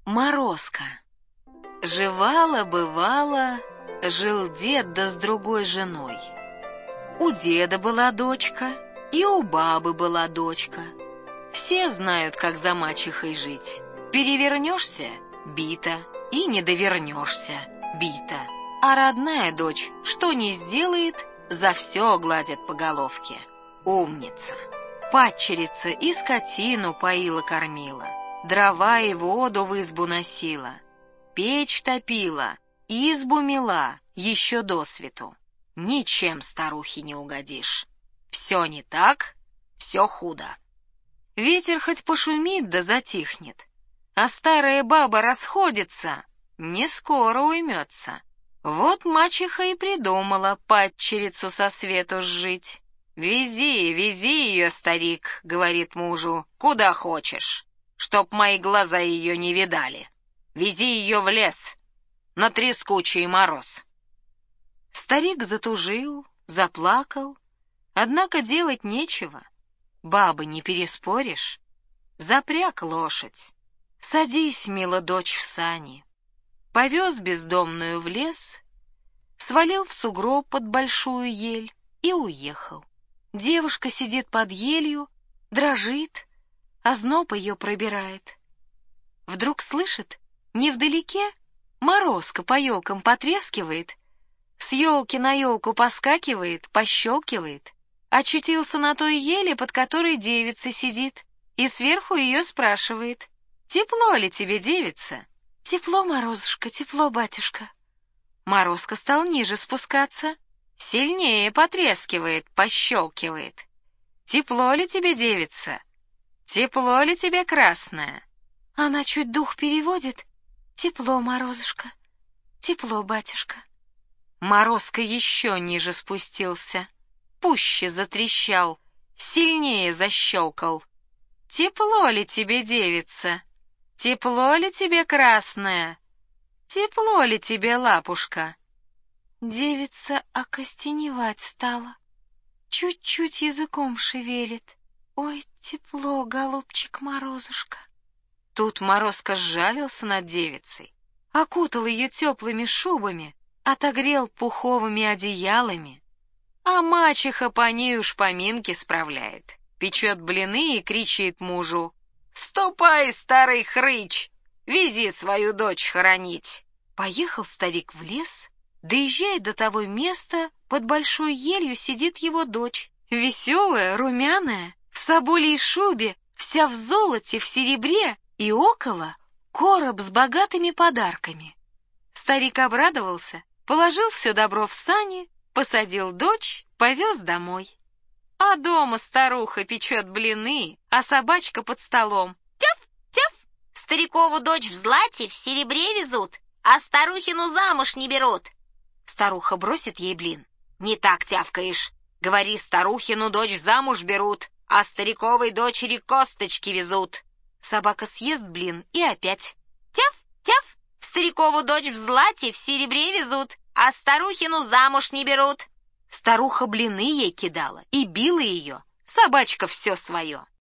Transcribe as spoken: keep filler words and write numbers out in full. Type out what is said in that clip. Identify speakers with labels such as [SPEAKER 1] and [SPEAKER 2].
[SPEAKER 1] Морозко. Жевала-бывала, жил дед да с другой женой. У деда была дочка, и у бабы была дочка. Все знают, как за мачехой жить. Перевернешься — бита, и не довернешься — бита. А родная дочь, что не сделает, за все гладят по головке. Умница. Падчерица и скотину поила-кормила, дрова и воду в избу носила, печь топила, избу мела еще досвету. Ничем старухе не угодишь. Все не так, все худо. Ветер хоть пошумит да затихнет, а старая баба расходится, не скоро уймется. Вот мачеха и придумала падчерицу со свету сжить. «Вези, вези ее, старик», — говорит мужу, — «куда хочешь, чтоб мои глаза ее не видали. Вези ее в лес, на трескучий мороз». Старик затужил, заплакал, однако делать нечего. Бабы не переспоришь. Запряг лошадь. «Садись, мила дочь, в сани». Повез бездомную в лес, свалил в сугроб под большую ель и уехал. Девушка сидит под елью, дрожит, озноб ее пробирает. Вдруг слышит, невдалеке морозко по елкам потрескивает, с елки на елку поскакивает, пощелкивает. Очутился на той еле, под которой девица сидит, и сверху ее спрашивает: «Тепло ли тебе, девица?» «Тепло, Морозушка, тепло, батюшка». Морозко стал ниже спускаться, сильнее потрескивает, пощелкивает. «Тепло ли тебе, девица? Тепло ли тебе, красная?» Она чуть дух переводит: «Тепло, Морозушка, тепло, батюшка». Морозко еще ниже спустился, пуще затрещал, сильнее защелкал. «Тепло ли тебе, девица? Тепло ли тебе, красная? Тепло ли тебе, лапушка?» Девица окостеневать стала, чуть-чуть языком шевелит. «Ой, тепло, голубчик Морозушка». Тут Морозко сжалился над девицей, окутал ее теплыми шубами, отогрел пуховыми одеялами. А мачеха по ней уж поминки справляет, печет блины и кричит мужу: «Ступай, старый хрыч, вези свою дочь хоронить». Поехал старик в лес, доезжает до того места, под большой елью сидит его дочь, веселая, румяная, в соболей шубе, вся в золоте, в серебре, и около короб с богатыми подарками. Старик обрадовался, положил все добро в сани, посадил дочь, повез домой. А дома старуха печет блины, а собачка под столом: «Тяф, тяф! Старикову дочь в злате, в серебре везут, а старухину замуж не берут». Старуха бросит ей блин: «Не так тявкаешь. Говори, старухину дочь замуж берут, а стариковой дочери косточки везут». Собака съест блин и опять: «Тяф, тяф! Старикову дочь в злате, в серебре везут, а старухину замуж не берут». Старуха блины ей кидала и била ее, собачка все свое.